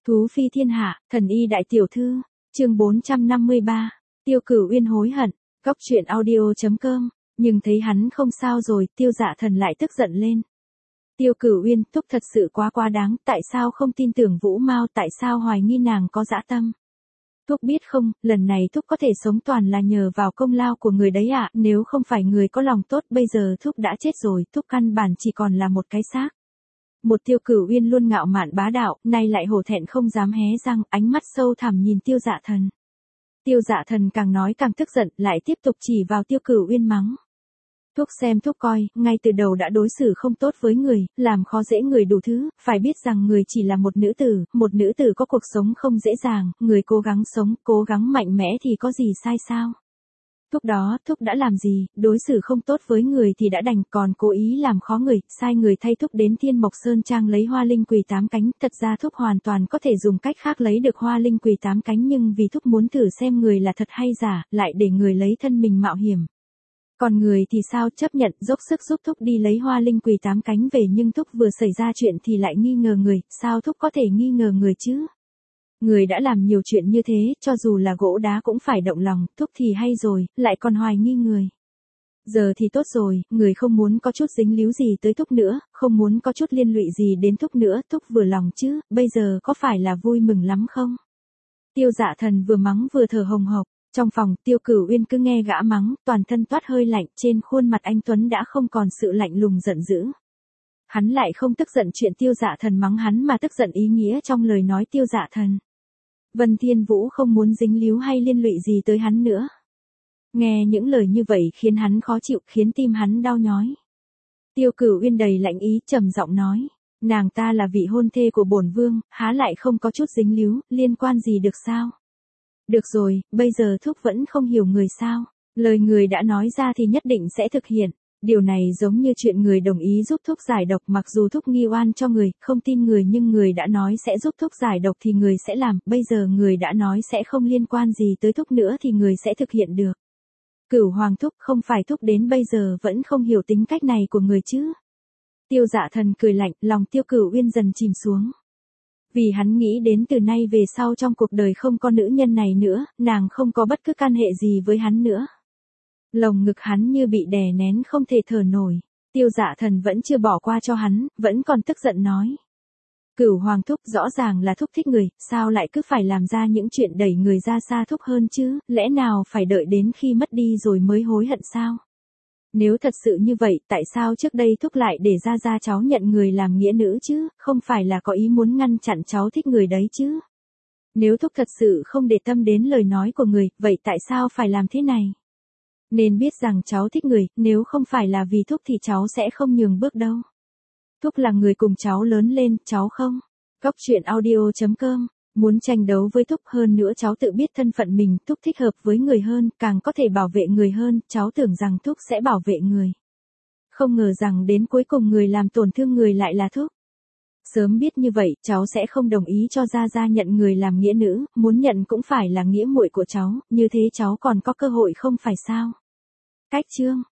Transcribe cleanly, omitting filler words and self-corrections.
Thú phi thiên hạ, thần y đại tiểu thư, chương 453, Tiêu Cửu Uyên hối hận, góc truyện audio.com, nhưng thấy hắn không sao rồi, Tiêu Dạ Thần lại tức giận lên. Tiêu Cửu Uyên, thúc thật sự quá đáng, tại sao không tin tưởng Vũ Mao, tại sao hoài nghi nàng có dã tâm? Thúc biết không, lần này thúc có thể sống toàn là nhờ vào công lao của người đấy ạ, nếu không phải người có lòng tốt bây giờ thúc đã chết rồi, thúc căn bản chỉ còn là một cái xác. Một Tiêu Cửu Uyên luôn ngạo mạn bá đạo, nay lại hổ thẹn không dám hé răng, ánh mắt sâu thẳm nhìn Tiêu Dạ Thần. Tiêu Dạ Thần càng nói càng tức giận, lại tiếp tục chỉ vào Tiêu Cửu Uyên mắng. Thúc xem thúc coi, ngay từ đầu đã đối xử không tốt với người, làm khó dễ người đủ thứ, phải biết rằng người chỉ là một nữ tử có cuộc sống không dễ dàng, người cố gắng sống, cố gắng mạnh mẽ thì có gì sai sao? Thúc đó, thúc đã làm gì, đối xử không tốt với người thì đã đành, còn cố ý làm khó người, sai người thay thúc đến Thiên Mộc Sơn Trang lấy hoa linh quỳ 8 cánh, thật ra thúc hoàn toàn có thể dùng cách khác lấy được hoa linh quỳ 8 cánh nhưng vì thúc muốn thử xem người là thật hay giả, lại để người lấy thân mình mạo hiểm. Còn người thì sao, chấp nhận dốc sức giúp thúc đi lấy hoa linh quỳ 8 cánh về nhưng thúc vừa xảy ra chuyện thì lại nghi ngờ người, sao thúc có thể nghi ngờ người chứ? Người đã làm nhiều chuyện như thế, cho dù là gỗ đá cũng phải động lòng, thúc thì hay rồi, lại còn hoài nghi người. Giờ thì tốt rồi, người không muốn có chút dính líu gì tới thúc nữa, không muốn có chút liên lụy gì đến thúc nữa, thúc vừa lòng chứ, bây giờ có phải là vui mừng lắm không? Tiêu Dạ Thần vừa mắng vừa thở hồng hộc. Trong phòng, Tiêu Cửu Uyên cứ nghe gã mắng, toàn thân toát hơi lạnh, trên khuôn mặt anh Tuấn đã không còn sự lạnh lùng giận dữ. Hắn lại không tức giận chuyện Tiêu Dạ Thần mắng hắn mà tức giận ý nghĩa trong lời nói Tiêu Dạ Thần. Vân Thiên Vũ không muốn dính líu hay liên lụy gì tới hắn nữa. Nghe những lời như vậy khiến hắn khó chịu, khiến tim hắn đau nhói. Tiêu Cửu Uyên đầy lạnh ý, trầm giọng nói, nàng ta là vị hôn thê của bổn vương, há lại không có chút dính líu, liên quan gì được sao? Được rồi, bây giờ thúc vẫn không hiểu người sao, lời người đã nói ra thì nhất định sẽ thực hiện, điều này giống như chuyện người đồng ý giúp thúc giải độc mặc dù thúc nghi oan cho người, không tin người nhưng người đã nói sẽ giúp thúc giải độc thì người sẽ làm, bây giờ người đã nói sẽ không liên quan gì tới thúc nữa thì người sẽ thực hiện được. Cửu Hoàng thúc, không phải thúc đến bây giờ vẫn không hiểu tính cách này của người chứ? Tiêu Dạ Thần cười lạnh, lòng Tiêu Cửu Uyên dần chìm xuống. Vì hắn nghĩ đến từ nay về sau trong cuộc đời không có nữ nhân này nữa, nàng không có bất cứ can hệ gì với hắn nữa. Lồng ngực hắn như bị đè nén không thể thở nổi. Tiêu Dạ Thần vẫn chưa bỏ qua cho hắn, vẫn còn tức giận nói. Cửu Hoàng thúc, rõ ràng là thúc thích người, sao lại cứ phải làm ra những chuyện đẩy người ra xa thúc hơn chứ, lẽ nào phải đợi đến khi mất đi rồi mới hối hận sao? Nếu thật sự như vậy, tại sao trước đây thúc lại để ra cháu nhận người làm nghĩa nữ chứ, không phải là có ý muốn ngăn chặn cháu thích người đấy chứ? Nếu thúc thật sự không để tâm đến lời nói của người, vậy tại sao phải làm thế này? Nên biết rằng cháu thích người, nếu không phải là vì thúc thì cháu sẽ không nhường bước đâu. Thúc là người cùng cháu lớn lên, cháu không? Góc truyện audio.com. Muốn tranh đấu với thúc hơn nữa cháu tự biết thân phận mình, thúc thích hợp với người hơn, càng có thể bảo vệ người hơn, cháu tưởng rằng thúc sẽ bảo vệ người. Không ngờ rằng đến cuối cùng người làm tổn thương người lại là thúc. Sớm biết như vậy, cháu sẽ không đồng ý cho Gia nhận người làm nghĩa nữ, muốn nhận cũng phải là nghĩa muội của cháu, như thế cháu còn có cơ hội không phải sao? Cách chương.